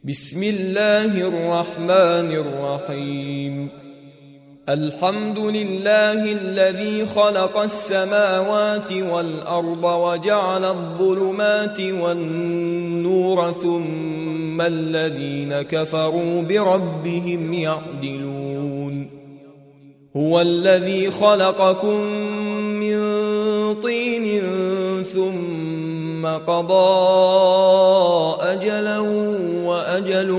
بسم الله الرحمن الرحيم. الحمد لله الذي خلق السماوات والأرض وجعل الظلمات والنور ثم الذين كفروا بربهم يعدلون. هو الذي خلقكم من طين ثم قضى أجلا وأجل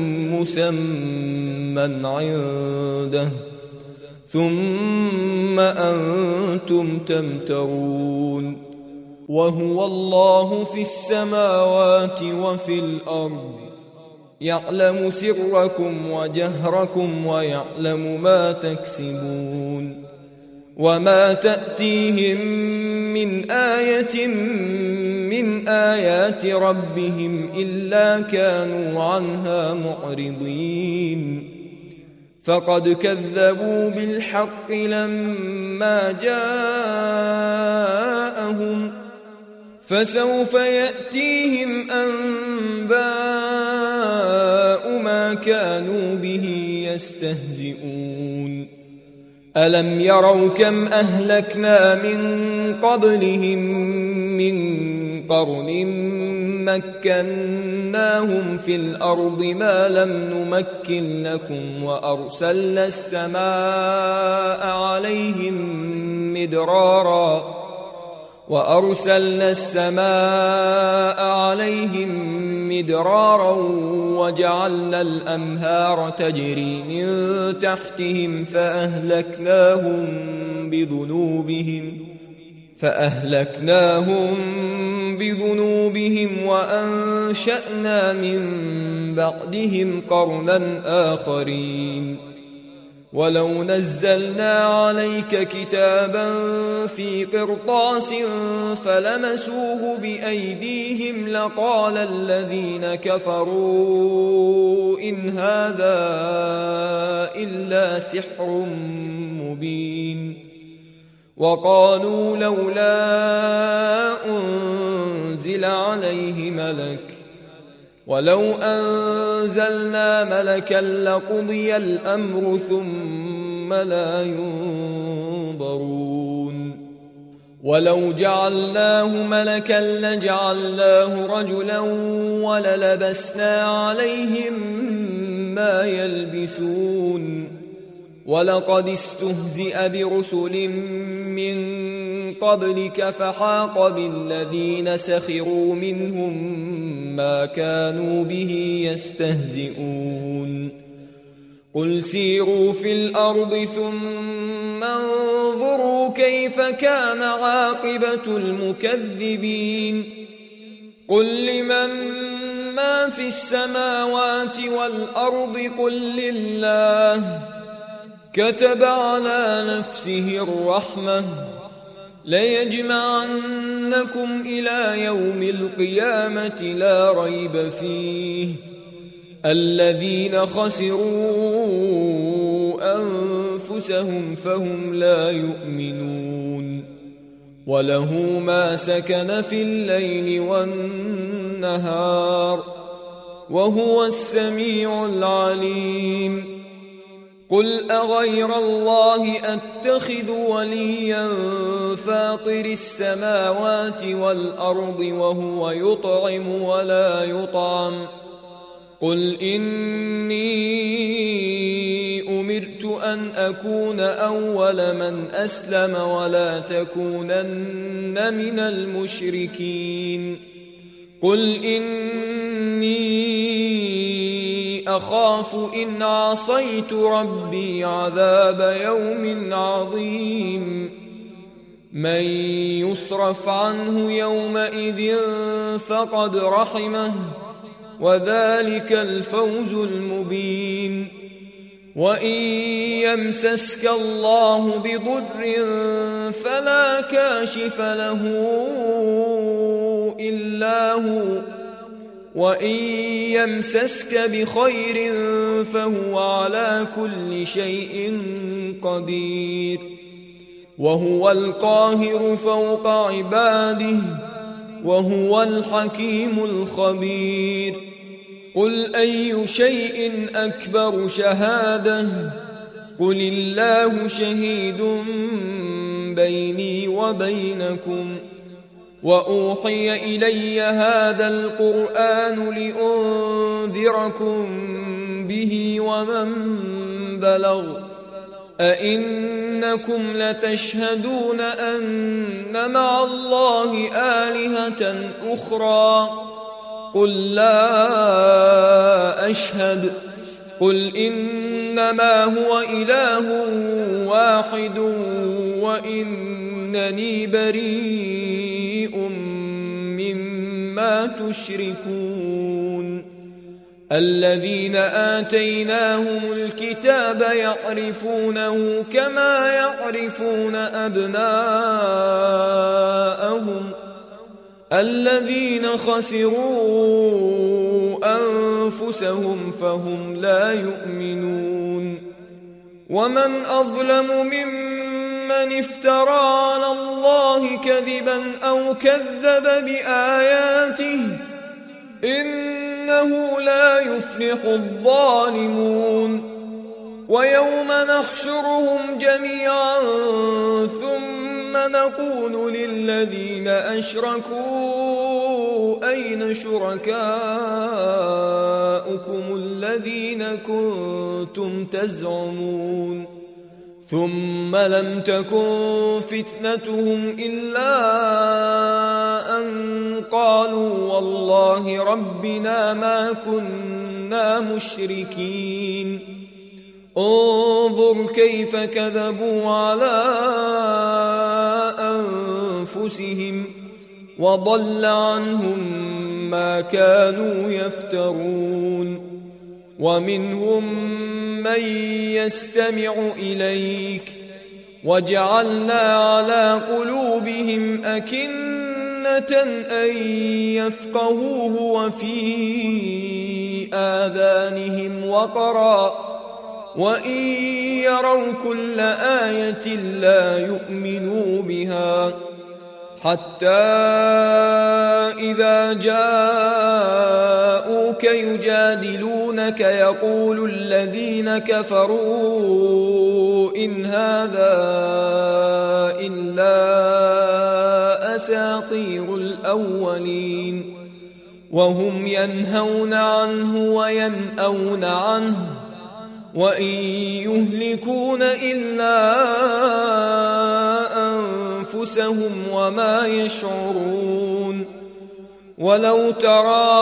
مسمى عنده ثم أنتم تمترون. وهو الله في السماوات وفي الأرض يعلم سركم وجهركم ويعلم ما تكسبون. وما تأتيهم من آية من آيات ربهم إلا كانوا عنها معرضين. فقد كذبوا بالحق لما جاءهم فسوف يأتيهم أنباء ما كانوا به يستهزئون. ألم يروا كم أهلكنا من قبلهم من قرن مكناهم في الأرض ما لم نمكن لكم وأرسلنا السماء عليهم مدرارا وجعلنا الأنهار تجري من تحتهم فأهلكناهم بذنوبهم وأنشأنا من بعدهم قرنا آخرين. ولو نزلنا عليك كتابا في قرطاس فلمسوه بأيديهم لقال الذين كفروا إن هذا إلا سحر مبين. وقالوا لولا أنزل عليه ملك ولو أنزلنا ملكا لقضي الأمر ثم لا ينظرون. ولو جعلناه ملكا لجعلناه رجلا وللبسنا عليهم ما يلبسون. ولقد استهزئ برسل من قبلك فحاق بالذين سخروا منهم ما كانوا به يستهزئون. قل سيروا في الأرض ثم انظروا كيف كان عاقبة المكذبين. قل لمن ما في السماوات والأرض قل لله كتب على نفسه الرحمة ليجمعنكم إلى يوم القيامة لا ريب فيه. الذين خسروا أنفسهم فهم لا يؤمنون. وله ما سكن في الليل والنهار وهو السميع العليم. قل أغير الله أتخذ وليا فاطر السماوات والأرض وهو يطعم ولا يطعم. قل إني أمرت أن أكون أول من أسلم ولا تكونن من المشركين. قل إني أخاف إن عصيت ربي عذاب يوم عظيم. من يصرف عنه يومئذ فقد رحمه وذلك الفوز المبين. وإن يمسسك الله بضر فلا كاشف له إلا هو وإن يمسسك بخير فهو على كل شيء قدير. وهو القاهر فوق عباده وهو الحكيم الخبير. قل أي شيء أكبر شهادة قل الله شهيد بيني وبينكم وأوحي إلي هذا القرآن لأنذركم به ومن بلغ أئنكم لتشهدون أن مع الله آلهة أخرى قل لا أشهد قل إنما هو إله واحد وإنني بريء مما تشركون الذين آتيناهم الكتاب يعرفونه كما يعرفون أبناءهم الذين خسروا أنفسهم فهم لا يؤمنون ومن أظلم ممن افترى على الله كذبا أو كذب بآياته إنه لا يفلح الظالمون ويوم نحشرهم جميعا ثم نقول للذين أشركوا أين شركاؤكم الذين كنتم تزعمون ثم لم تكن فتنتهم إلا أن قالوا والله ربنا ما كنا مشركين انظر كيف كذبوا على أنفسهم وضل عنهم ما كانوا يفترون ومنهم من يستمع إليك وجعلنا على قلوبهم أكنة أن يفقهوه وفي آذانهم وقرا وإن يروا كل آية لا يؤمنوا بها حتى إذا جاءوك يجادلونك يقول الذين كفروا إن هذا إلا أساطير الأولين وهم ينهون عنه وينأون عنه وإن يهلكون إلا أنفسهم وما يشعرون ولو ترى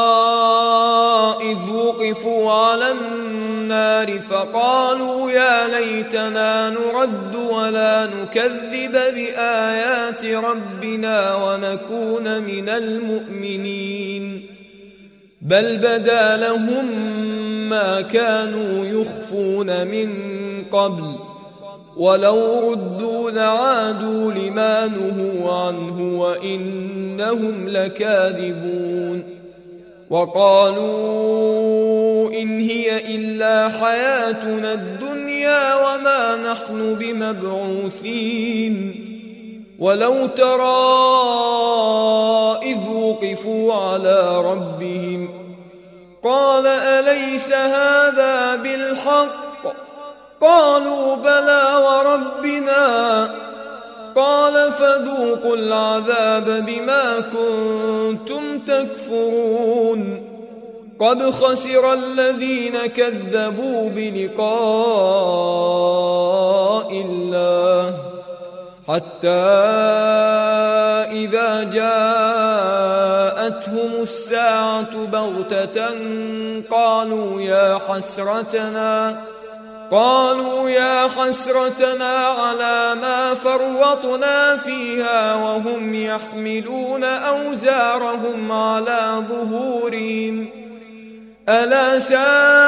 إذ وقفوا على النار فقالوا يا ليتنا نرد ولا نكذب بآيات ربنا ونكون من المؤمنين بل بدا لهم ما كانوا يخفون من قبل ولو ردوا لعادوا لما نهوا عنه وإنهم لكاذبون وقالوا إن هي إلا حياتنا الدنيا وما نحن بمبعوثين ولو ترى إذ وقفوا على ربهم قال أليس هذا بالحق قالوا بلى وربنا قال فذوقوا العذاب بما كنتم تكفرون قد خسر الذين كذبوا بلقاء الله حتى إذا جاءتهم الساعة بغتة قالوا يا حسرتنا على ما فرطنا فيها وهم يحملون أوزارهم على ظهورهم ألا ساء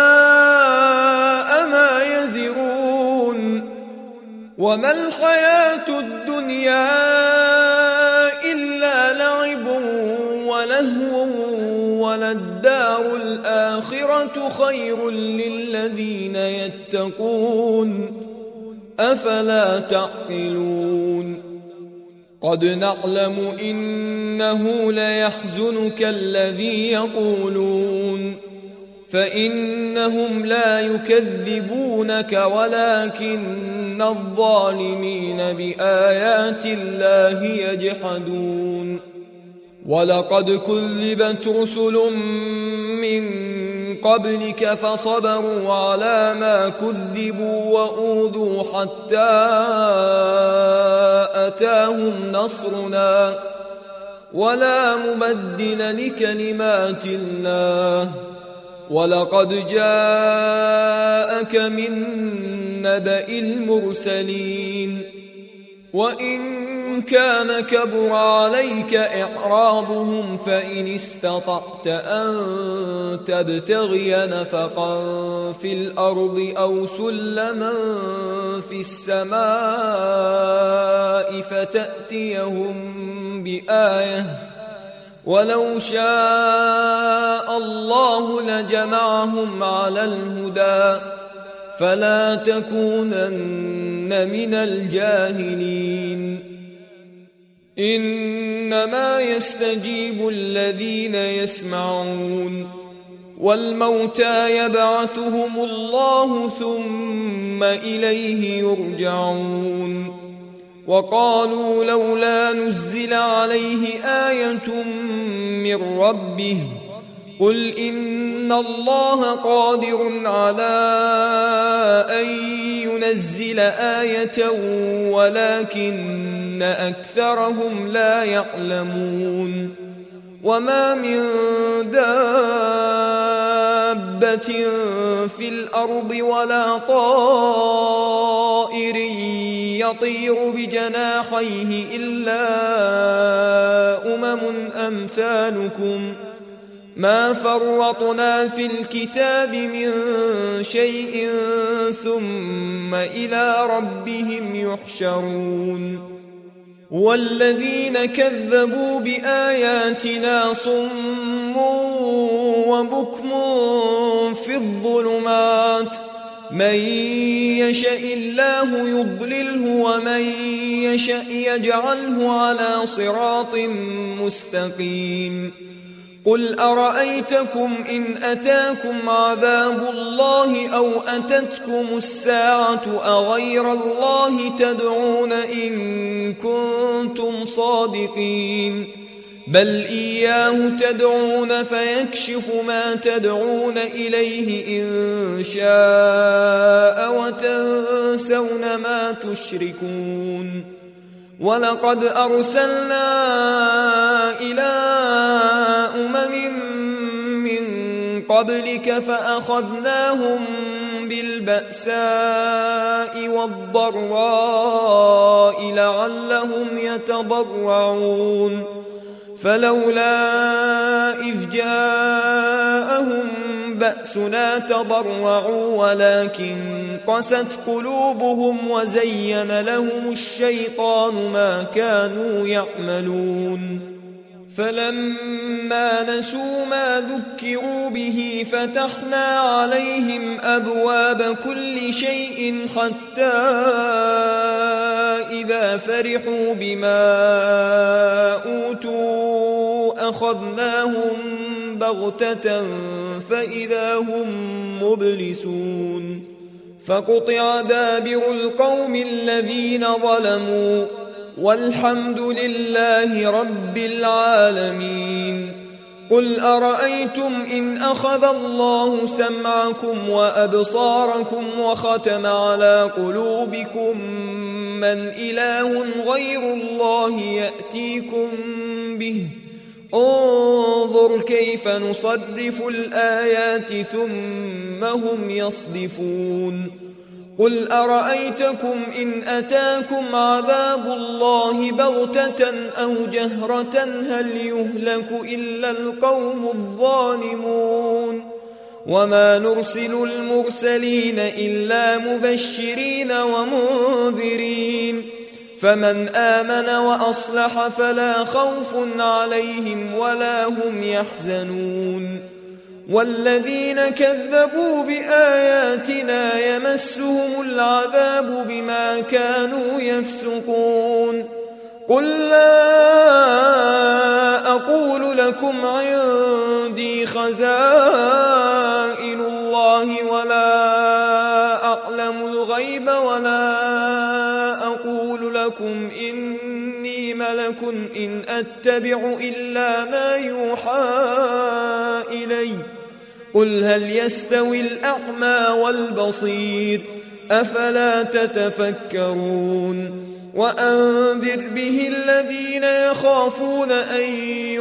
ما يزرون وما الحياة الدنيا إلا لعب ولهو وللدار الآخرة خير للذين يتقون أفلا تعقلون قد نعلم إنه ليحزنك الذي يقولون فإنهم لا يكذبونك ولكن الظالمين بآيات الله يجحدون ولقد كذبت رسل من قبلك فصبروا على ما كذبوا وأوذوا حتى أتاهم نصرنا ولا مبدل لكلمات الله ولقد جاءك من نبأ المرسلين وإن كان كبر عليك إعراضهم فإن استطعت أن تبتغي نفقا في الأرض أو سلما في السماء فتأتيهم بآية ولو شاء الله لجمعهم على الهدى فلا تكونن من الجاهلين إنما يستجيب الذين يسمعون والموتى يبعثهم الله ثم إليه يرجعون وقالوا لولا نزل عليه آية من ربه قل إن الله قادر على أن ينزل آية ولكن أكثرهم لا يعلمون وما من دابة في الأرض ولا طائر يطير بجناحيه إلا أمثالكم ما فرطنا في الكتاب من شيء ثم إلى ربهم يحشرون والذين كذبوا بآياتنا صم وبكم في الظلمات من يشاء الله يضلله ومن يشاء يجعله على صراط مستقيم قل أرأيتكم إن أتاكم عذاب الله أو أتتكم الساعة أغير الله تدعون إن كنتم صادقين بل إياه تدعون فيكشف ما تدعون إليه إن شاء وتنسون ما تشركون ولقد أرسلنا إلى من قبلك فأخذناهم بالبأساء والضراء لعلهم يتضرعون فلولا إذ جاءهم بأسنا تضرعوا ولكن قست قلوبهم وزين لهم الشيطان ما كانوا يعملون فلما نسوا ما ذكروا به فتحنا عليهم أبواب كل شيء حتى إذا فرحوا بما أوتوا أخذناهم بغتة فإذا هم مبلسون فقطع دابر القوم الذين ظلموا والحمد لله رب العالمين قل أرأيتم إن أخذ الله سمعكم وأبصاركم وختم على قلوبكم من إله غير الله يأتيكم به انظر كيف نصرف الآيات ثم هم يصدفون قل أرأيتكم إن أتاكم عذاب الله بغتة أو جهرة هل يهلك إلا القوم الظالمون وما نرسل المرسلين إلا مبشرين ومنذرين فمن آمن وأصلح فلا خوف عليهم ولا هم يحزنون والذين كذبوا بآياتنا يمسهم العذاب بما كانوا يفسقون قل لا أقول لكم عندي خزائن الله ولا أعلم الغيب ولا أقول لكم إني ملك إن أتبع إلا ما يوحى إلي قل هل يستوي الأعمى والبصير أفلا تتفكرون وأنذر به الذين يخافون أن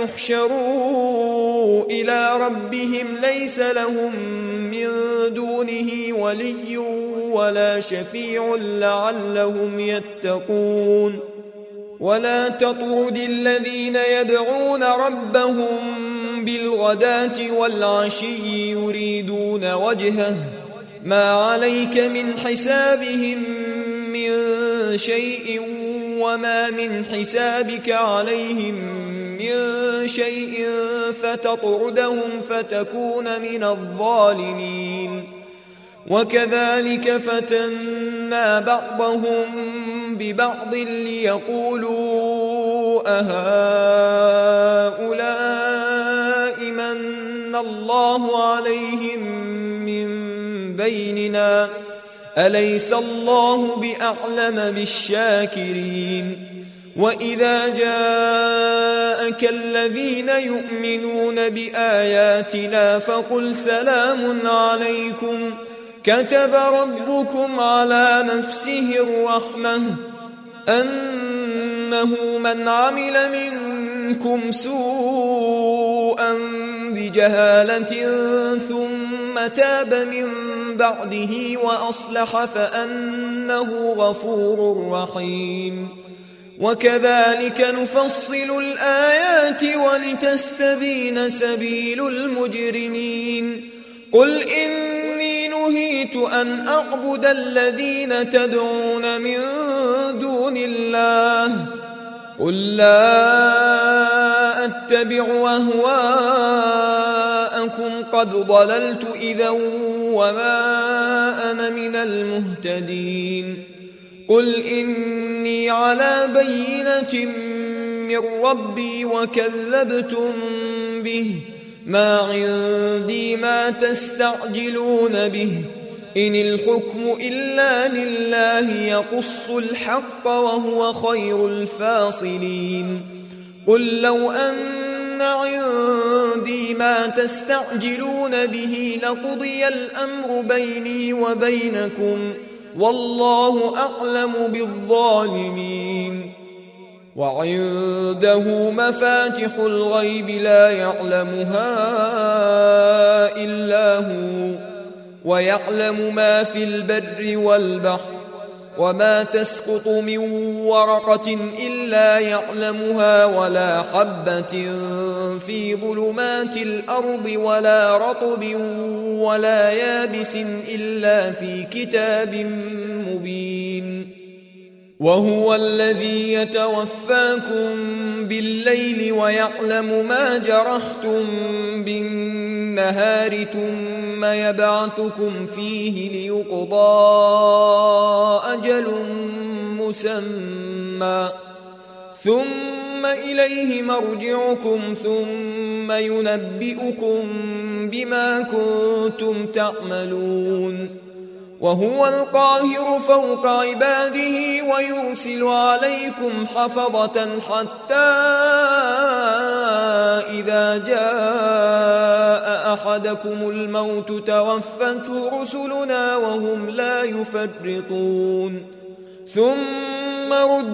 يحشروا إلى ربهم ليس لهم من دونه ولي ولا شفيع لعلهم يتقون ولا تطرد الذين يدعون ربهم بالغداة والعشي يريدون وجهه ما عليك من حسابهم من شيء وما من حسابك عليهم من شيء فتطردهم فتكون من الظالمين وكذلك فتنا بعضهم ببعض ليقولوا أهؤلاء من الله عليهم من بيننا أليس الله بأعلم بالشاكرين وإذا جاءك الذين يؤمنون بآياتنا فقل سلام عليكم كتب ربكم على نفسه الرحمة أنه من عمل منكم سوءا بجهالة ثم تاب من بعده وأصلح فأنه غفور رحيم وكذلك نفصل الآيات ولتستبين سبيل المجرمين قل إني نهيت أن أعبد الذين تدعون من دون الله قل لا أتبع أهواءكم قد ضللت إذا وما أنا من المهتدين قل إني على بينة من ربي وكذبتم به ما عندي ما تستعجلون به إن الحكم إلا لله يقص الحق وهو خير الفاصلين قل لو أن عندي ما تستعجلون به لقضي الأمر بيني وبينكم والله أعلم بالظالمين وعنده مفاتح الغيب لا يعلمها إلا هو ويعلم ما في البر والبحر وما تسقط من ورقة إلا يعلمها ولا حبة في ظلمات الأرض ولا رطب ولا يابس إلا في كتاب مبين وهو الذي يتوفاكم بالليل ويعلم ما جرحتم بالنهار ثم يبعثكم فيه ليقضى أجل مسمى ثم إليه مرجعكم ثم ينبئكم بما كنتم تعملون وهو القاهر فوق عباده ويرسل عليكم حفظة حتى إذا جاء أحدكم الموت توفته رسلنا وهم لا يفرطون ثم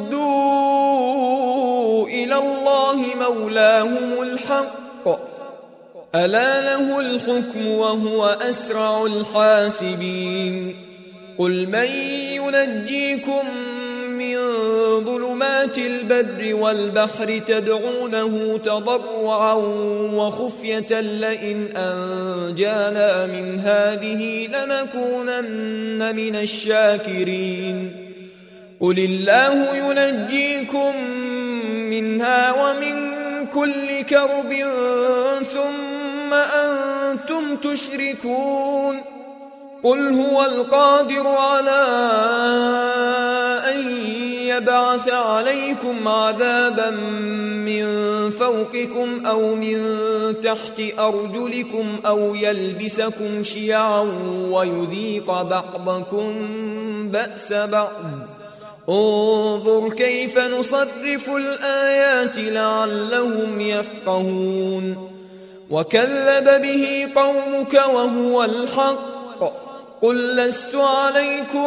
ردوا إلى الله مولاهم الحق ألا له الحكم وهو أسرع الحاسبين قل من ينجيكم من ظلمات البر والبحر تدعونه تضرعا وخفية لئن أنجانا من هذه لنكونن من الشاكرين قل الله ينجيكم منها ومن كل كرب ثم أنتم تشركون قل هو القادر على أن يبعث عليكم عذابا من فوقكم أو من تحت أرجلكم أو يلبسكم شيعا ويذيق بعضكم بأس بعض. انظر كيف نصرف الآيات لعلهم يفقهون. وكذب به قومك وهو الحق قل لست عليكم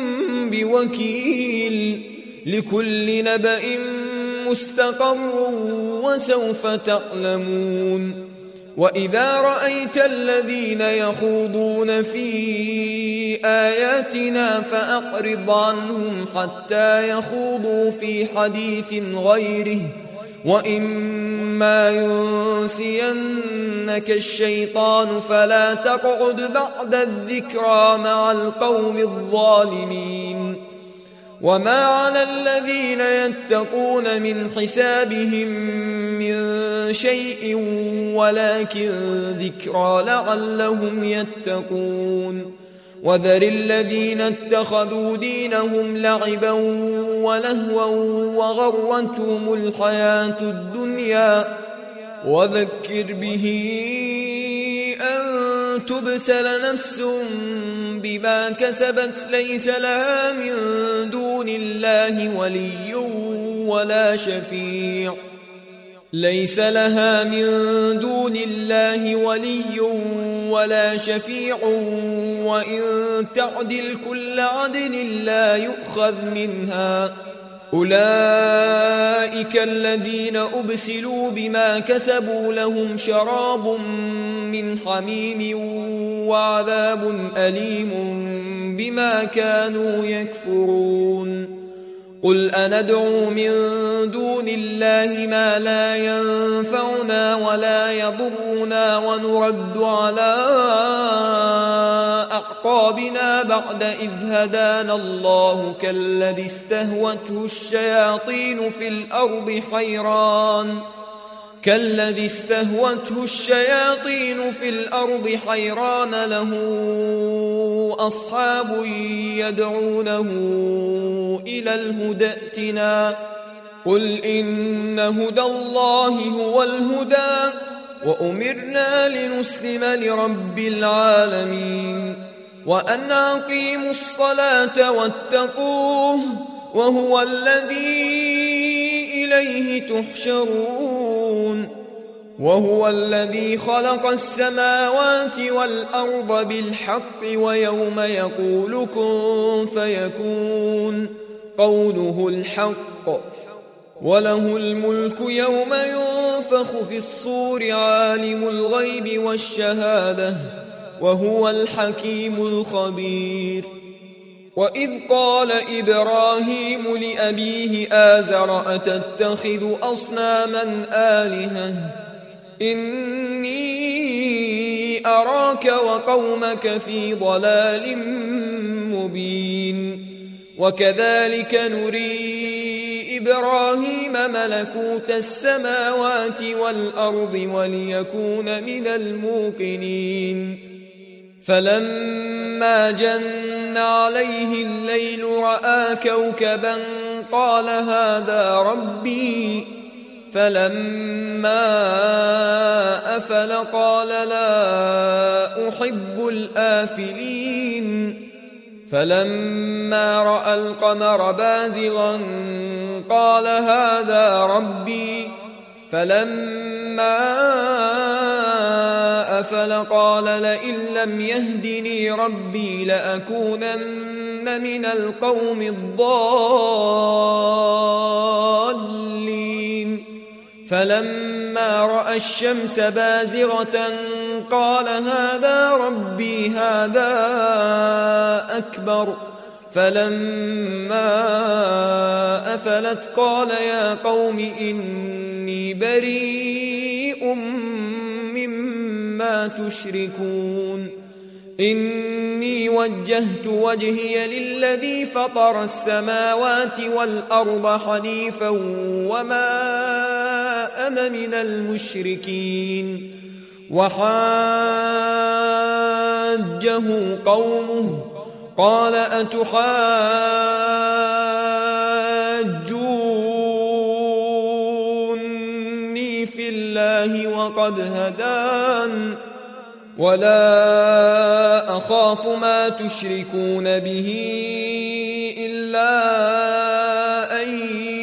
بوكيل لكل نبأ مستقر وسوف تعلمون. وإذا رأيت الذين يخوضون في آياتنا فأعرض عنهم حتى يخوضوا في حديث غيره وإما ينسينك الشيطان فلا تقعد بعد الذكرى مع القوم الظالمين. وما على الذين يتقون من حسابهم من شيء ولكن ذكرى لعلهم يتقون. وذر الذين اتخذوا دينهم لعبا ولهوا وغرتهم الحياة الدنيا وذكر به أن تبسل نفس بما كسبت ليس لها من دون الله ولي ولا شفيع وإن تعدل كل عدل لا يؤخذ منها. أولئك الذين أبسلوا بما كسبوا لهم شراب من حميم وعذاب أليم بما كانوا يكفرون. قل أندعو من دون الله ما لا ينفعنا ولا يضرنا ونرد على أعقابنا بعد إذ هدانا الله كالذي استهوته الشياطين في الأرض حيران له أصحاب يدعونه إلى الهدى ائتنا. قل إن هدى الله هو الهدى وأمرنا لنسلم لرب العالمين وأن أقيموا الصلاة واتقوه وهو الذي إليه تحشرون. وهو الذي خلق السماوات والأرض بالحق ويوم يقول كن فيكون قوله الحق وله الملك يوم ينفخ في الصور عالم الغيب والشهادة وهو الحكيم الخبير. وإذ قال إبراهيم لأبيه آزر أتتخذ أصناما آلهة إني أراك وقومك في ضلال مبين. وكذلك نري إبراهيم ملكوت السماوات والأرض وليكون من الموقنين. فلما جن عليه الليل رأى كوكبا قال هذا ربي فلما أفل قال لا أحب الآفلين. فلما رأى القمر بازغا قال هذا ربي فلما أفل قال لئن لم يهدني ربي لأكونن من القوم الضالين. فلما رأى الشمس بازغة قال هذا ربي هذا أكبر. فلما أفلت قال يا قوم إني بريء مما تشركون. إني وجهت وجهي للذي فطر السماوات والأرض حنيفا وما أنا من المشركين. وحاجه قومه قال أتحاجوني يحاجوني في الله وقد هدان ولا أخاف ما تشركون به إلا أن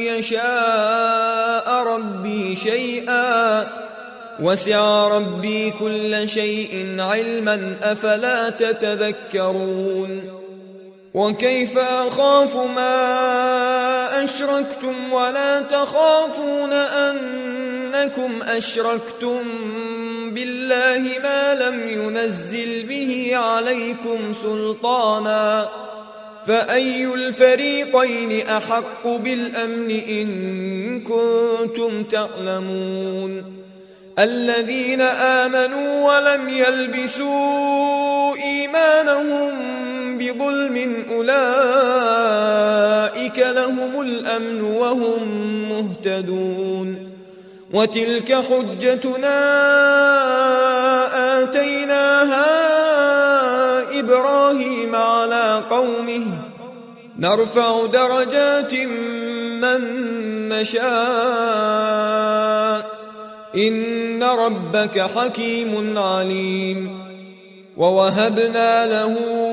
يشاء ربي شيئا وسع ربي كل شيء علما أفلا تتذكرون وكيف أخاف ما أشركتم ولا تخافون أنكم أشركتم بالله ما لم ينزل به عليكم سلطانا فأي الفريقين أحق بالأمن إن كنتم تعلمون الذين آمنوا ولم يلبسوا إيمانهم بظلم أولئك لهم الأمن وهم مهتدون وتلك حجتنا آتيناها إبراهيم على قومه نرفع درجات من نشاء إن ربك حكيم عليم ووهبنا له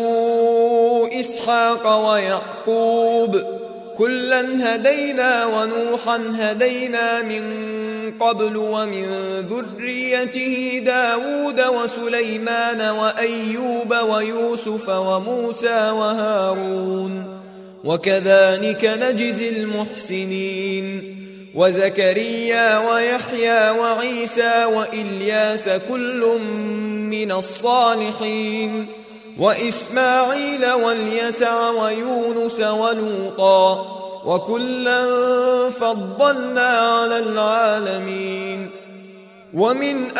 إسحاق ويعقوب كلا هدينا ونوحا هدينا من قبل ومن ذريته داود وسليمان وأيوب ويوسف وموسى وهارون وكذلك نجزي المحسنين وزكريا ويحيى وعيسى وإلياس كل من الصالحين وإسماعيل واليسع ويونس ولوطا وكلا فضلنا على العالمين ومن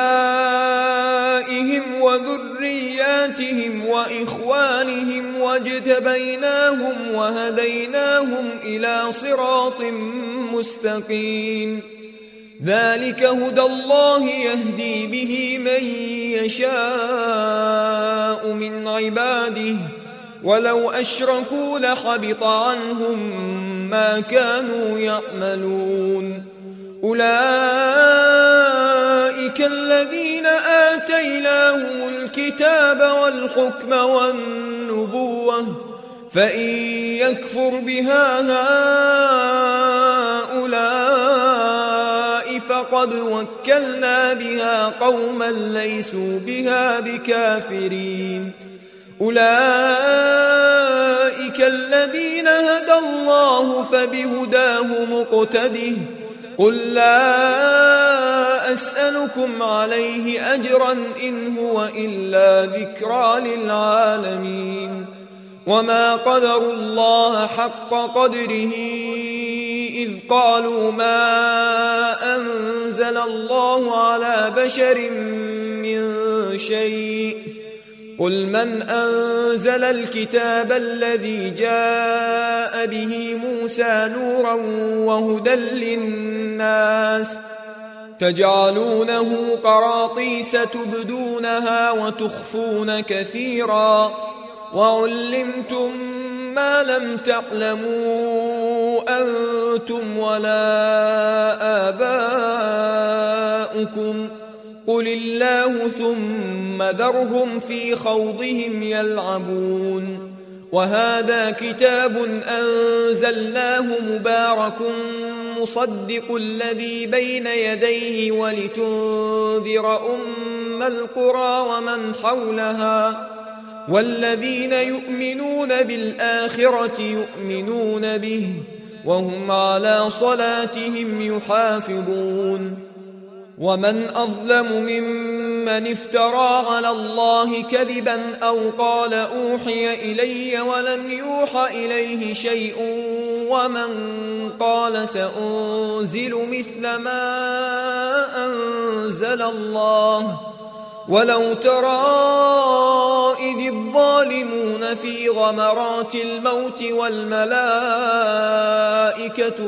آبائهم وذرياتهم وإخوانهم واجتبيناهم وهديناهم إلى صراط مستقيم ذلك هدى الله يهدي به من يشاء من عباده ولو أشركوا لحبط عنهم ما كانوا يعملون أولئك الذين آتيناهم الكتاب والحكم والنبوة فإن يكفر بها هؤلاء فقد وكلنا بها قوما ليسوا بها بكافرين أولئك الذين هدى الله فبهداه مقتده قل لا أسألكم عليه أجرا إن هو إلا ذكرى للعالمين وما قدروا الله حق قدره إذ قالوا ما أنزل الله على بشر من شيء قل من أنزل الكتاب الذي جاء به موسى نورا وهدى للناس تجعلونه قراطيس تبدونها وتخفون كثيرا وعلمتم ما لم تعلموا أنتم ولا آباؤكم قل الله ثم ذرهم في خوضهم يلعبون وهذا كتاب أنزلناه مبارك مصدق الذي بين يديه ولتنذر أم القرى ومن حولها والذين يؤمنون بالآخرة يؤمنون به وهم على صلاتهم يحافظون ومن أظلم ممن افترى على الله كذبا أو قال أوحي إلي ولم يوحى إليه شيء ومن قال سأنزل مثل ما أنزل الله ولو ترى إذ الظالمون في غمرات الموت والملائكة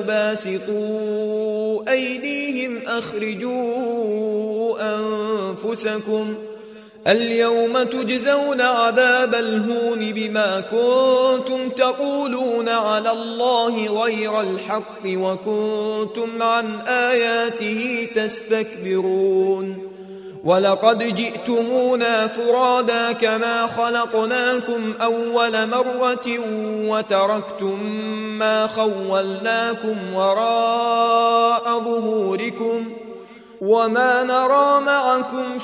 باسطوا أيديهم أخرجوا اليوم تجزون عذاب الهون بما كنتم تقولون على الله غير الحق وكنتم عن آياته تستكبرون ولقد جئتمونا فرادا كما خلقناكم أول مرة وتركتم ما خولناكم وراء ظهوركم وما نرى معكم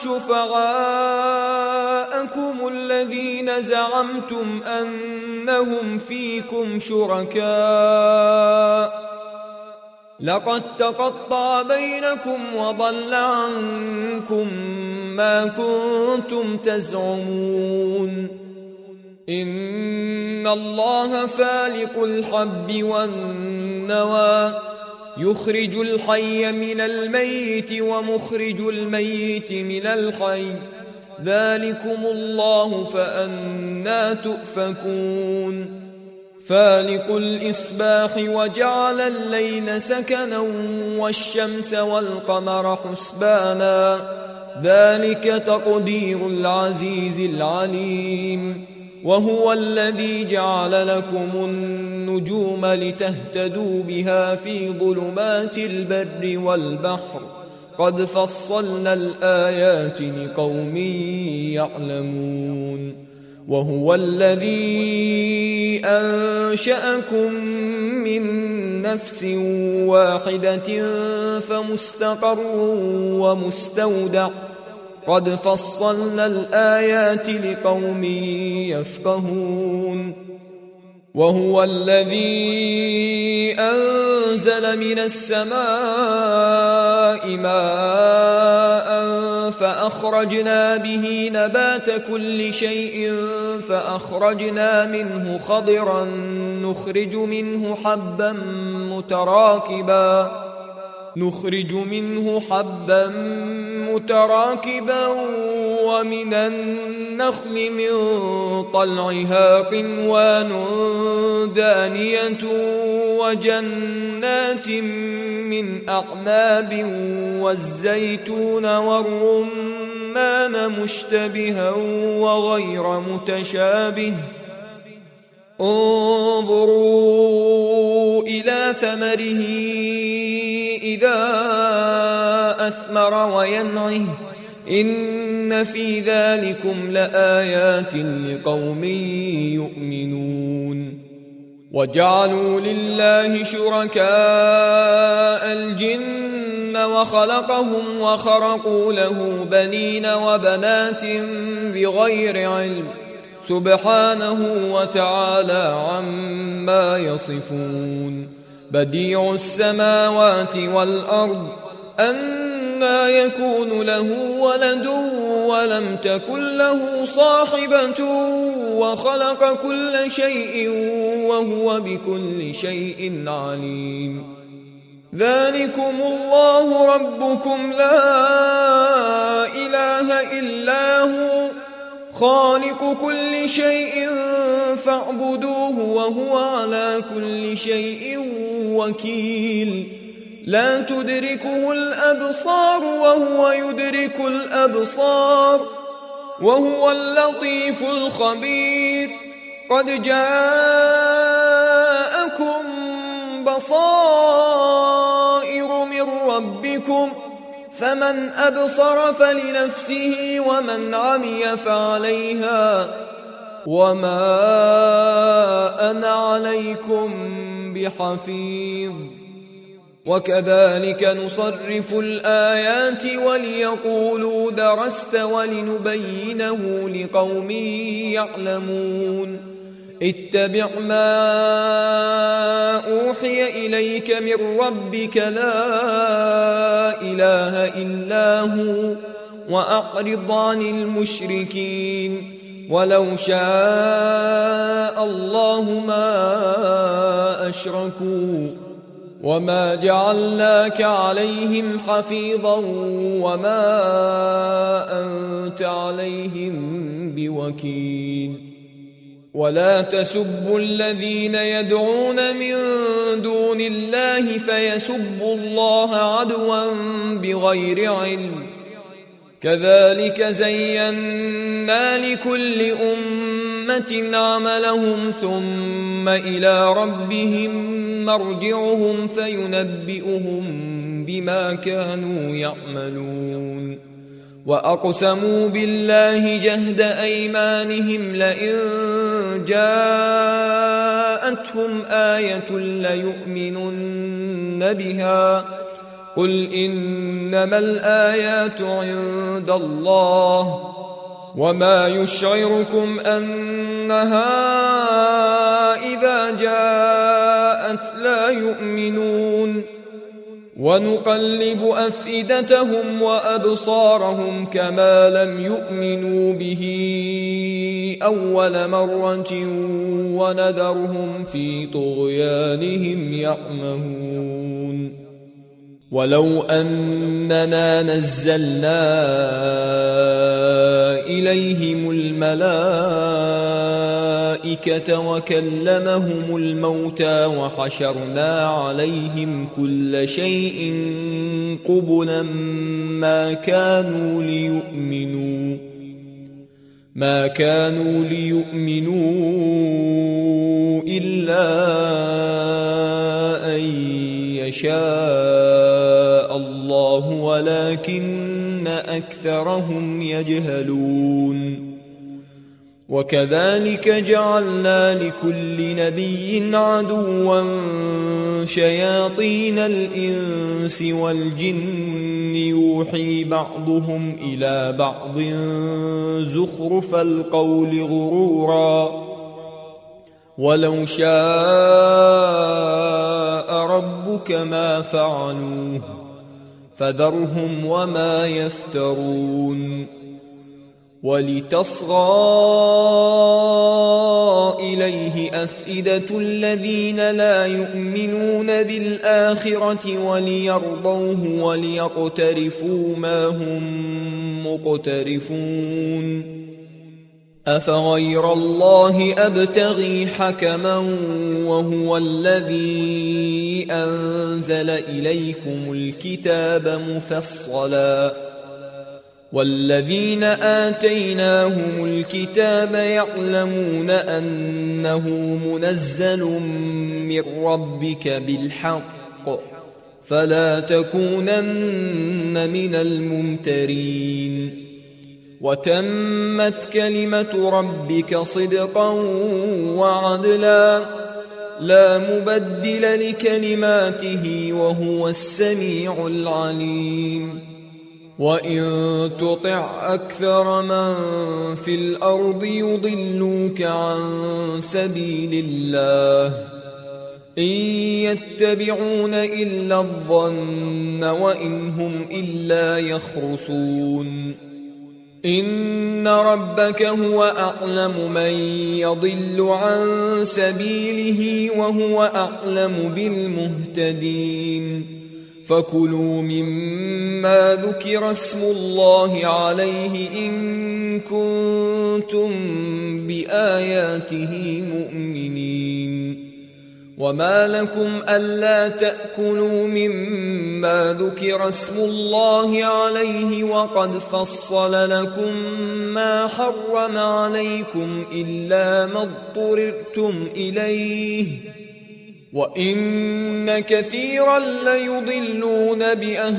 شفعاءكم الذين زعمتم أنهم فيكم شركاء لقد تقطع بينكم وضل عنكم ما كنتم تزعمون إن الله فالق الحب والنوى يخرج الحي من الميت ومخرج الميت من الحي ذلكم الله فأنى تؤفكون فالق الإصباح وجعل الليل سكنا والشمس والقمر حسبانا ذلك تقدير العزيز العليم وهو الذي جعل لكم النجوم لتهتدوا بها في ظلمات البر والبحر قد فصلنا الآيات لقوم يعلمون وهو الذي أنشأكم من نفس واحدة فمستقر ومستودع قد فصلنا الآيات لقوم يفقهون وهو الذي أنزل من السماء ماء فأخرجنا به نبات كل شيء فأخرجنا منه خضرا نخرج منه حبا متراكبا ومن النخل من طلعها قنوان دانية وجنات من أعناب والزيتون والرمان مشتبها وغير متشابه انظروا إلى ثمره إذا أثمر وينعه إن في ذلكم لآيات لقوم يؤمنون وجعلوا لله شركاء الجن وخلقهم وخرقوا له بنين وبنات بغير علم سبحانه وتعالى عما يصفون بديع السماوات والأرض أنى يكون له ولد ولم تكن له صاحبة وخلق كل شيء وهو بكل شيء عليم ذلكم الله ربكم لا إله إلا هو خالق كل شيء فاعبدوه وهو على كل شيء وكيل لا تدركه الأبصار وهو يدرك الأبصار وهو اللطيف الخبير قد جاءكم بصائر من ربكم فمن أبصر فلنفسه ومن عمي فعليها وما أنا عليكم بحفيظ وكذلك نصرف الآيات وليقولوا درست ولنبينه لقوم يعلمون اتبع ما أوحي إليك من ربك لا إله إلا هو وأعرض عن المشركين ولو شاء الله ما أشركوا وما جعلناك عليهم حفيظا وما أنت عليهم بوكيل ولا تسبوا الذين يدعون من دون الله فيسبوا الله عدوا بغير علم كذلك زينا لكل أمة عملهم ثم إلى ربهم مرجعهم فينبئهم بما كانوا يعملون وأقسموا بالله جهد أيمانهم لئن جاءتهم آية ليؤمنن بها قل إنما الآيات عند الله وما يشعركم أنها إذا جاءت لا يؤمنون ونقلب أفئدتهم وأبصارهم كما لم يؤمنوا به أول مرة ونذرهم في طغيانهم يعمهون ولو أننا نزلنا إليهم الملائكة وكلمهم الموتى وحشرنا عليهم كل شيء قبلا ما كانوا ليؤمنوا إلا أن يشاء الله ولكن أكثرهم يجهلون وكذلك جعلنا لكل نبي عدوا شياطين الإنس والجن يوحي بعضهم إلى بعض زخرف القول غرورا ولو شاء ربك ما فعلوه فذرهم وما يفترون ولتصغى إليه أفئدة الذين لا يؤمنون بالآخرة وليرضوه وليقترفوا ما هم مقترفون أفغير الله أبتغي حكما وهو الذي أنزل إليكم الكتاب مفصلا والذين آتيناهم الكتاب يعلمون أنه منزل من ربك بالحق فلا تكونن من الممترين وتمت كلمة ربك صدقا وعدلا لا مبدل لكلماته وهو السميع العليم وإن تطع أكثر من في الأرض يضلوك عن سبيل الله إن يتبعون إلا الظن وإن هم إلا يخرصون إن ربك هو أعلم من يضل عن سبيله وهو أعلم بالمهتدين فكلوا مما ذكر اسم الله عليه إن كنتم بآياته مؤمنين وما لكم ألا تأكلوا مما ذكر اسم الله عليه وقد فصل لكم ما حرم عليكم إلا ما اضطررتم إليه وإن كثيرا ليضلون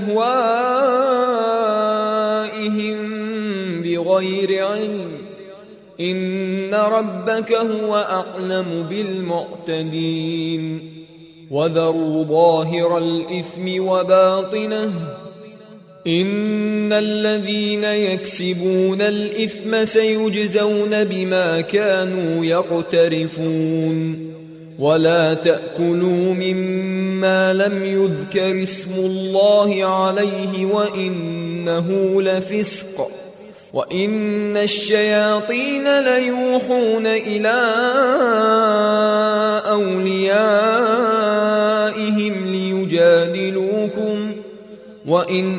بأهوائهم بغير علم إن ربك هو أعلم بالمعتدين وذروا ظاهر الإثم وباطنه إن الذين يكسبون الإثم سيجزون بما كانوا يقترفون ولا تأكلوا مما لم يذكر اسم الله عليه وإنه لفسق وإن الشياطين ليوحون إلى أوليائهم ليجادلوكم وإن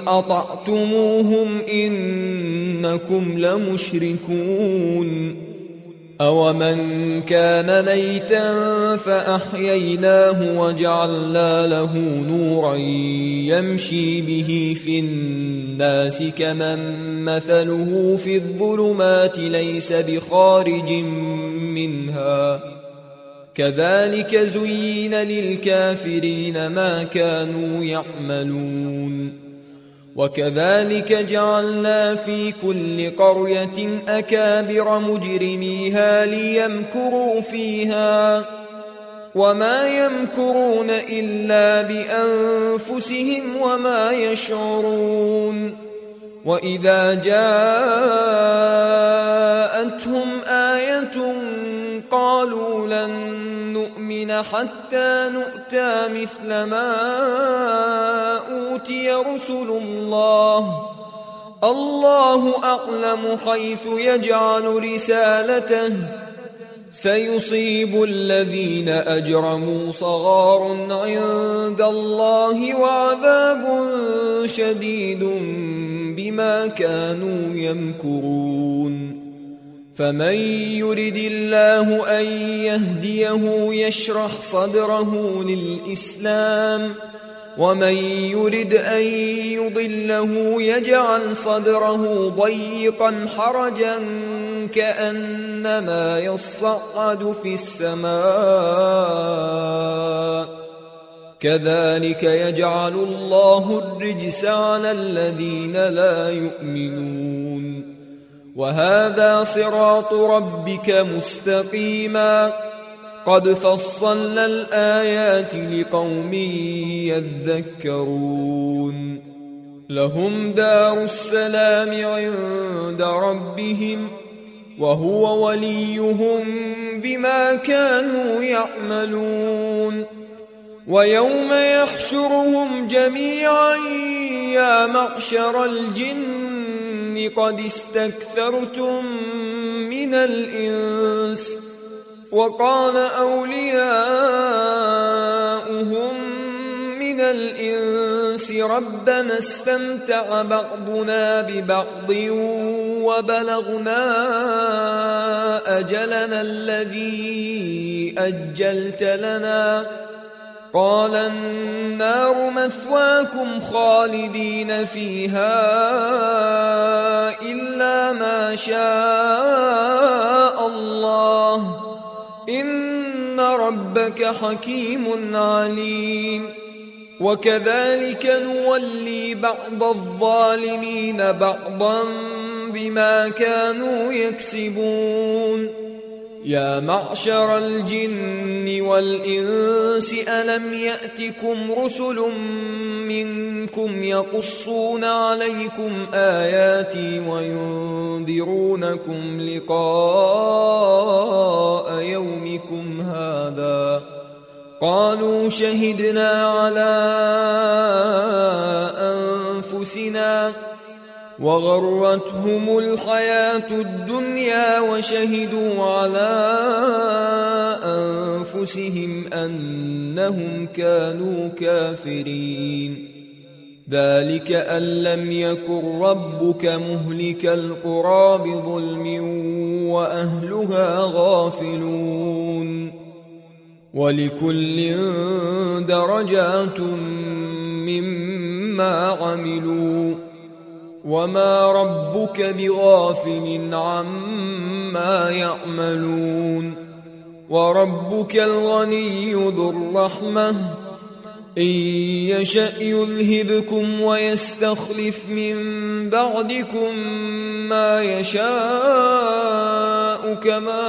أطعتموهم إنكم لمشركون أَوَمَنْ كَانَ مَيْتًا فَأَحْيَيْنَاهُ وَجَعَلْنَا لَهُ نُورًا يَمْشِي بِهِ فِي النَّاسِ كَمَنْ مَثَلُهُ فِي الظُّلُمَاتِ لَيْسَ بِخَارِجٍ مِنْهَا كَذَلِكَ زُيِّنَ لِلْكَافِرِينَ مَا كَانُوا يَعْمَلُونَ وَكَذَلِكَ جَعَلْنَا فِي كُلِّ قَرْيَةٍ أَكَابِرَ مُجْرِمِيهَا لِيَمْكُرُوا فِيهَا وَمَا يَمْكُرُونَ إِلَّا بِأَنفُسِهِمْ وَمَا يَشْعُرُونَ وَإِذَا جَاءَتْهُمْ آيَةٌ قَالُوا لَن نُّؤْمِنَ حَتَّى نُؤْتَىٰ مِثْلَ مَا أُوتِيَ رُسُلُ اللَّهُ أَعْلَمُ حَيْثُ يَجْعَلُ رِسَالَتَهُ سَيُصِيبُ الَّذِينَ أَجْرَمُوا صَغَارٌ عِندَ اللَّهِ وَعَذَابٌ شَدِيدٌ بِمَا كَانُوا يَمْكُرُونَ فَمَن يُرِدِ اللَّهُ أَن يَهْدِيَهُ يَشْرَحْ صَدْرَهُ لِلْإِسْلَامِ وَمَن يُرِدْ أَن يُضِلَّهُ يَجْعَلْ صَدْرَهُ ضَيِّقًا حَرَجًا كَأَنَّمَا يَصَّعَّدُ في السَّمَاءِ كَذَلِكَ يَجْعَلُ اللَّهُ الرِّجْسَ عَلَى الَّذِينَ لَا يُؤْمِنُونَ وَهَذَا صِرَاطُ رَبِّكَ مُسْتَقِيمًا قَدْ فَصَّلْنَا الْآيَاتِ لِقَوْمٍ يَذَّكَّرُونَ لَهُمْ دَارُ السَّلَامِ عِندَ رَبِّهِمْ وَهُوَ وَلِيُّهُم بِمَا كَانُوا يَعْمَلُونَ وَيَوْمَ يَحْشُرُهُمْ جَمِيعًا يَا مَعْشَرَ الْجِنِّ قَدِ اسْتَكْثَرْتُم مِّنَ الْإِنسِ وَقَالَ أَوْلِيَاؤُهُم مِّنَ الْإِنسِ رَبَّنَا اسْتَمْتَعَ بَعْضُنَا بِبَعْضٍ وَبَلَغْنَا أَجَلَنَا الَّذِي أَجَّلْتَ لَنَا قَالَ النَّارُ مَثْوَاكُمْ خَالِدِينَ فِيهَا إِلَّا مَا شَاءَ اللَّهُ إِنَّ رَبَّكَ حَكِيمٌ عَلِيمٌ وَكَذَلِكَ نُوَلِّي بَعْضَ الظَّالِمِينَ بَعْضًا بِمَا كَانُوا يَكْسِبُونَ يَا مَعْشَرَ الْجِنِّ وَالْإِنسِ أَلَمْ يَأْتِكُمْ رُسُلٌ مِّنكُمْ يَقُصُّونَ عَلَيْكُمْ آيَاتِي وَيُنذِرُونَكُمْ لِقَاءَ يَوْمِكُمْ هَٰذَا قَالُوا شَهِدْنَا عَلَىٰ أَنفُسِنَا وَغَرَّتْهُمُ الْحَيَاةُ الدُّنْيَا وَشَهِدُوا عَلَىٰ أَنفُسِهِمْ أَنَّهُمْ كَانُوا كَافِرِينَ ذَلِكَ أَن لَّمْ يَكُن رَّبُّكَ مُهْلِكَ الْقُرَىٰ بِظُلْمٍ وَأَهْلُهَا غَافِلُونَ وَلِكُلٍّ دَرَجَاتٌ مِّمَّا عَمِلُوا وَمَا رَبُّكَ بِغَافِلٍ عَمَّا يَعْمَلُونَ وَرَبُّكَ الْغَنِيُّ ذُو الرَّحْمَةِ إِن يَشَأْ يُذْهِبْكُمْ وَيَسْتَخْلِفْ مِن بَعْدِكُم مَّا يَشَاءُ كَمَا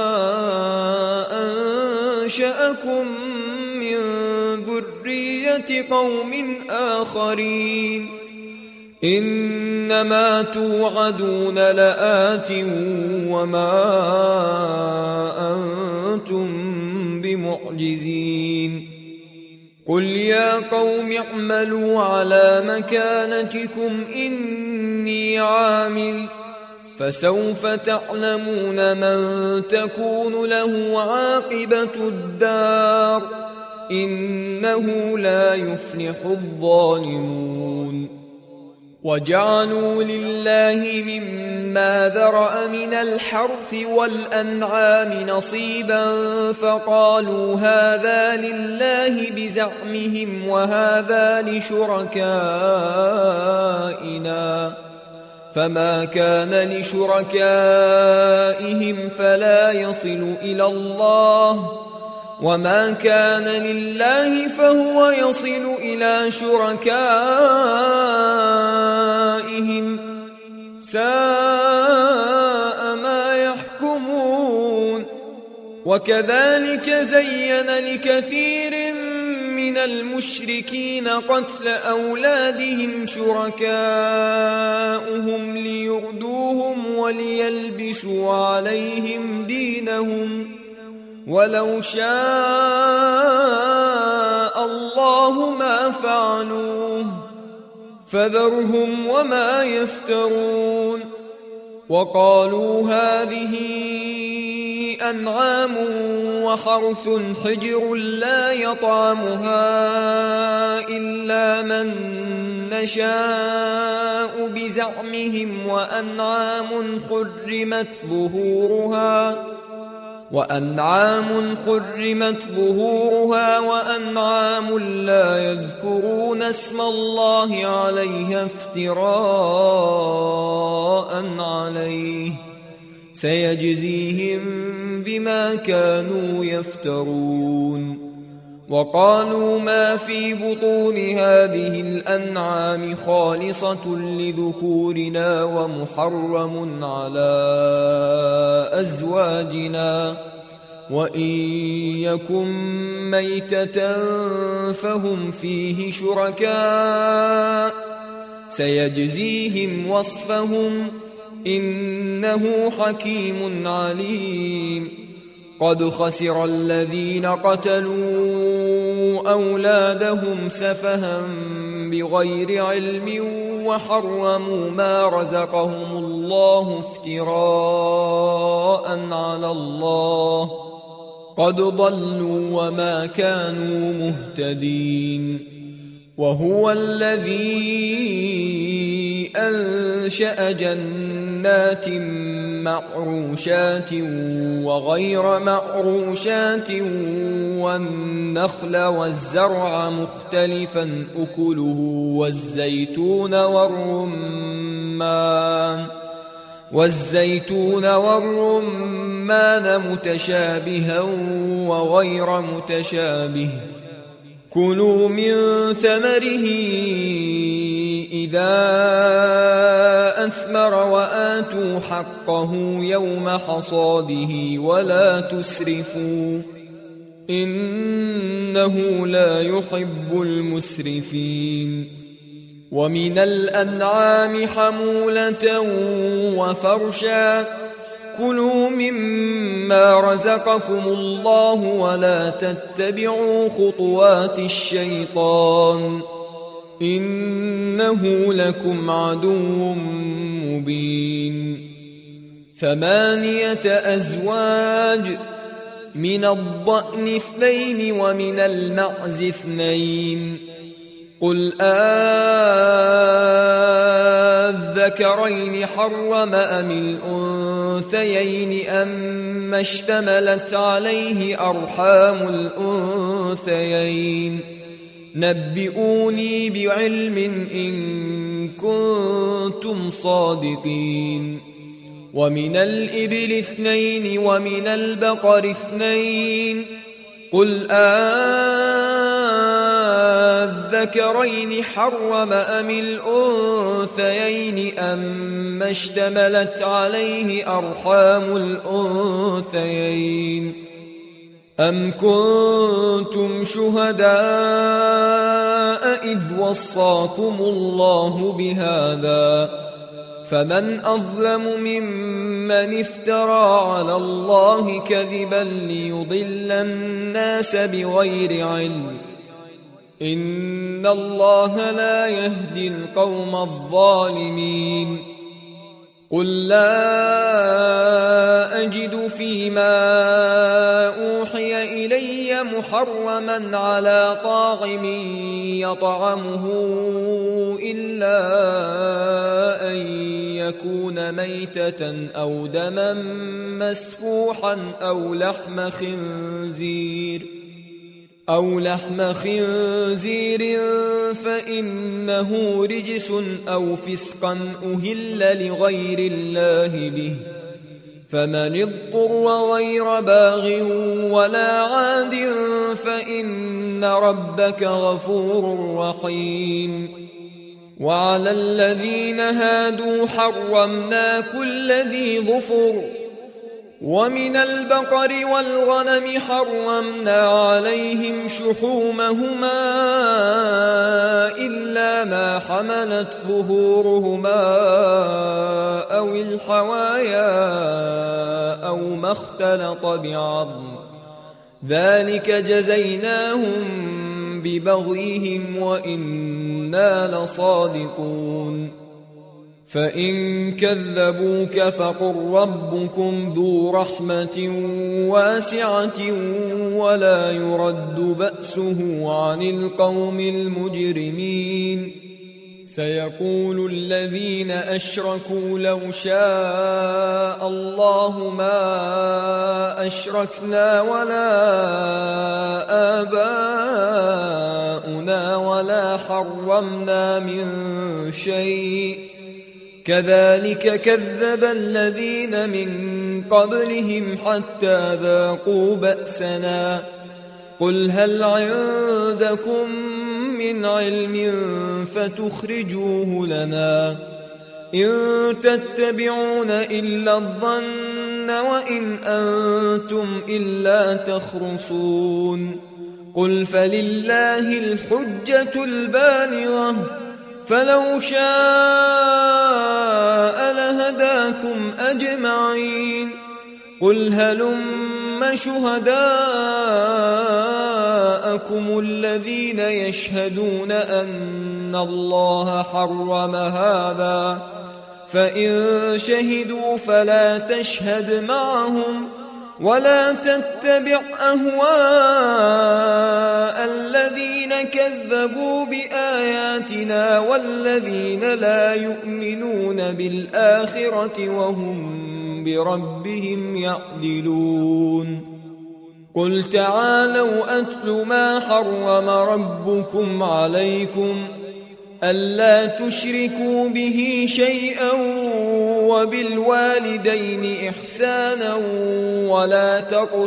أَنشَأَكُم مِّن ذُرِّيَّةِ قَوْمٍ آخَرِينَ إِنَّمَا تُوعَدُونَ لَآتٍ وَمَا أَنتُم بِمُعْجِزِينَ قُلْ يَا قَوْمِ اعْمَلُوا عَلَىٰ مَكَانَتِكُمْ إِنِّي عَامِلٌ فَسَوْفَ تَعْلَمُونَ مَن تَكُونُ لَهُ عَاقِبَةُ الدَّارِ إِنَّهُ لَا يُفْلِحُ الظَّالِمُونَ وجعلوا لله مما ذرأ من الحرث والأنعام نصيبا فقالوا هذا لله بزعمهم وهذا لشركائنا فما كان لشركائهم فلا يصل إلى الله وما كان لله فهو يصل إلى شركائهم ساء ما يحكمون. وكذلك زين لكثير من المشركين قتل أولادهم شركاؤهم ليردوهم وليلبسوا عليهم دينهم ولو شاء الله ما فعلوه فذرهم وما يفترون. وقالوا هذه أنعام وحرث حجر لا يطعمها إلا من نشاء بزعمهم وأنعام حرمت ظهورها وأنعام لا يذكرون اسم الله عليها افتراء عليه سيجزيهم بما كانوا يفترون. وقالوا ما في بطون هذه الأنعام خالصة لذكورنا ومحرم على أزواجنا وإن يكن ميتة فهم فيه شركاء سيجزيهم وصفهم إنه حكيم عليم. قد خسر الذين قتلوا أولادهم سفها بغير علم وحرموا ما رزقهم الله افتراء على الله قد ضلوا وما كانوا مهتدين. وهو الذي أنشأ جنات معروشات وغير معروشات والنخل والزرع مختلفا أكله والزيتون والرمان متشابها وغير متشابه كلوا من ثمره إذا أثمر وآتوا حقه يوم حصاده ولا تسرفوا إنه لا يحب المسرفين. ومن الأنعام حمولة وفرشا كلوا مما رزقكم الله ولا تتبعوا خطوات الشيطان إنه لكم عدو مبين. 8 أزواج من الضأن 2 ومن المعز 2 قل الذكرين حرم أم الأنثيين أما اشتملت عليه أرحام الأنثيين نبئوني بعلم إن كنتم صادقين. ومن الإبل 2 ومن البقر 2 قل الذكرين حرم أم الأنثيين أما اشتملت عليه أرحام الأنثيين أم كنتم شهداء إذ وصاكم الله بهذا فمن أظلم ممن افترى على الله كذبا ليضل الناس بغير علم إن الله لا يهدي القوم الظالمين. قل لا أجد فيما أوحي إلي محرما على طاعم يطعمه إلا أن يكون ميتة أو دما مسفوحا أو لحم خنزير فإنه رجس أو فسقا أهل لغير الله به، فمن اضطر غير باغ ولا عاد فإن ربك غفور رحيم. وعلى الذين هادوا حرمنا كل ذي ظفر، ومن البقر والغنم حرمنا عليهم شحومهما إلا ما حملت ظهورهما أو الحوايا أو ما اختلط بعظم، ذلك جزيناهم ببغيهم وإنا لصادقون. فإن كذبوك فقل ربكم ذو رحمة واسعة ولا يرد بأسه عن القوم المجرمين. سيقول الذين أشركوا لو شاء الله ما أشركنا ولا آباؤنا ولا حرمنا من شيء، كذلك كذب الذين من قبلهم حتى ذاقوا بأسنا. قل هل عندكم من علم فتخرجوه لنا؟ إن تتبعون إلا الظن وإن أنتم إلا تخرصون. قل فلله الحجة البالغة، فلو شاء لهداكم أجمعين. قل هلم شهداءكم الذين يشهدون أن الله حرم هذا، فإن شهدوا فلا تشهد معهم ولا تتبع أهواء الذين كذبوا بآياتنا والذين لا يؤمنون بالآخرة وهم بربهم يعدلون. قل تعالوا أتل ما حرم ربكم عليكم ألا تشركوا به شيئا وبالوالدين إحسانا ولا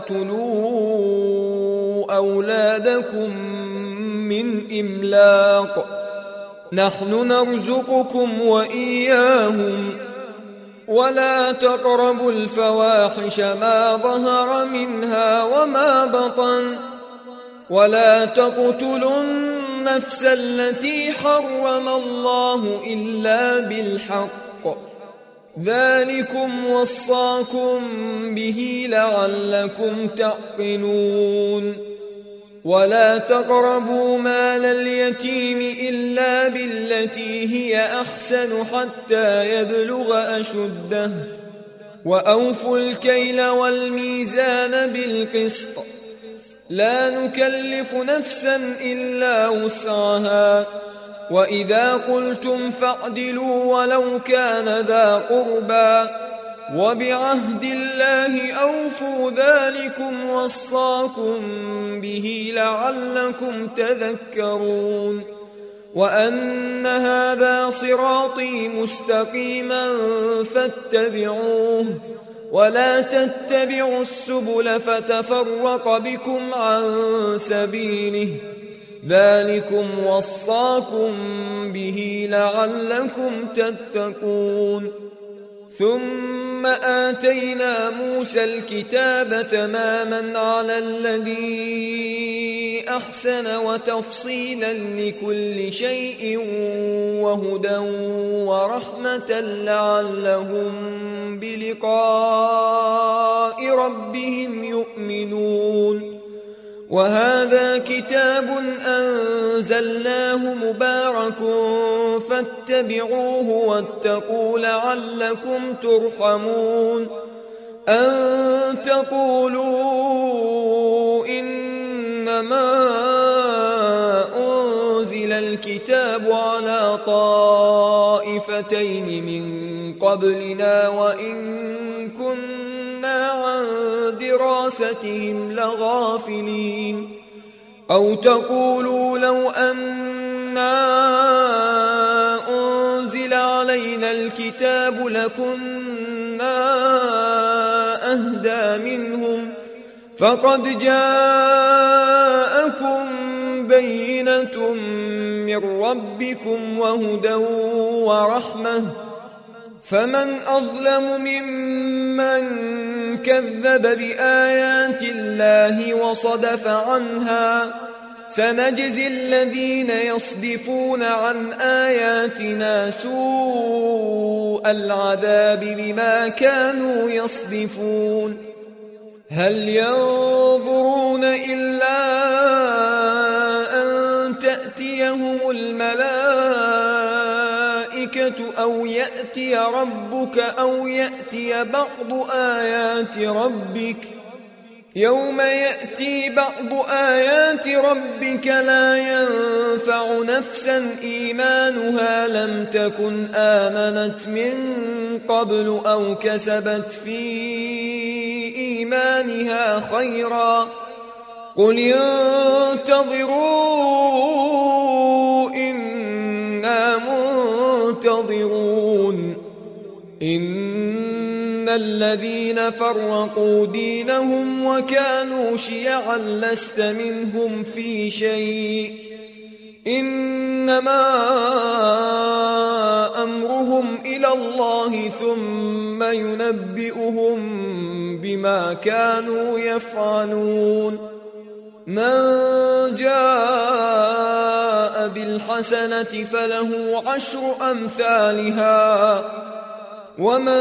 تقتلوا أولادكم من إملاق، نحن نرزقكم وإياهم، ولا تقربوا الفواحش ما ظهر منها وما بطن، ولا تقتلوا النفس التي حرم الله إلا بالحق، ذلكم وصاكم به لعلكم تعقلون. ولا تقربوا مال اليتيم إلا بالتي هي أحسن حتى يبلغ أشده، وأوفوا الكيل والميزان بالقسط، لا نكلف نفسا إلا وسعها، وإذا قلتم فاعدلوا ولو كان ذا قربى، وبعهد الله أوفوا، ذلكم وصاكم به لعلكم تذكرون. وأن هذا صراطي مستقيما فاتبعوه، ولا تتبعوا السبل فتفرق بكم عن سبيله، ذلكم وصاكم به لعلكم تتقون. ثم آتينا موسى الكتاب تماما على الذي أحسن وتفصيلا لكل شيء وهدى ورحمة لعلهم بلقاء ربهم يؤمنون. وهذا كتاب أنزلناه مبارك فاتبعوه واتقوا لعلكم ترحمون. أن تقولوا إن طائفتين من قبلنا وإن كنا عن دراستهم لغافلين أو تقولوا لو أنا أنزل علينا الكتاب لكنا أهدى منهم فقد جاءكم بينة من ربكم وهدى ورحمة فمن أظلم ممن كذب بآيات الله وصدف عنها سنجزي الذين يصدفون عن آياتنا سوء العذاب بما كانوا يصدفون هل ينظرون إلا أن تأتيهم الملائكة أو يأتي ربك أو يأتي بعض آيات ربك يوم يأتي بعض آيات ربك لا ينفع نفسا إيمانها لم تكن آمنت من قبل أو كسبت في إيمانها خيرا قل انتظروا إنا منتظرون إن الذين فرقوا دينهم وكانوا شيعا لست منهم في شيء إنما أمرهم إلى الله ثم ينبئهم بما كانوا يفعلون من جاء بالحسنة فله 10 أمثالها ومن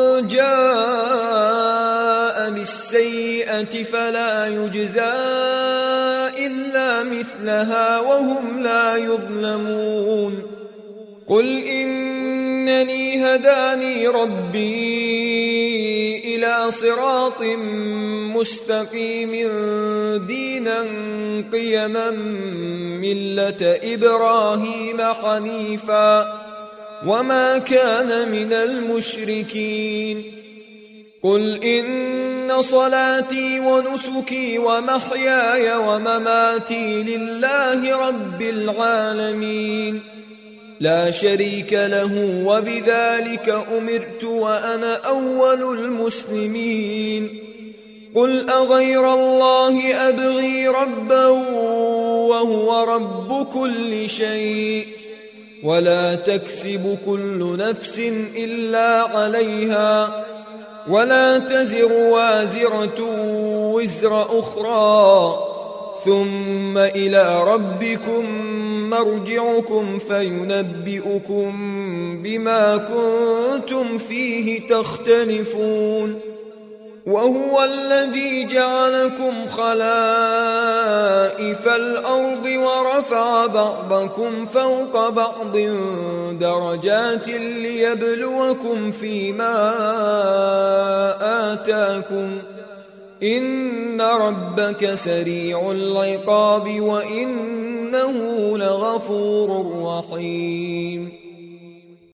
جاء بالسيئة فلا يجزى إلا مثلها وهم لا يظلمون قل إنني هداني ربي إلى صراط مستقيم دينا قيما ملة إبراهيم حنيفا وما كان من المشركين قل إن صلاتي ونسكي ومحياي ومماتي لله رب العالمين لا شريك له وبذلك أمرت وأنا أول المسلمين قل أغير الله أبغي ربا وهو رب كل شيء ولا تكسب كل نفس إلا عليها ولا تزر وازرة وزر أخرى ثم إلى ربكم مرجعكم فينبئكم بما كنتم فيه تختلفون وهو الذي جعلكم خلائف الأرض ورفع بعضكم فوق بعض درجات ليبلوكم فيما آتاكم إن ربك سريع العقاب وإنه لغفور رحيم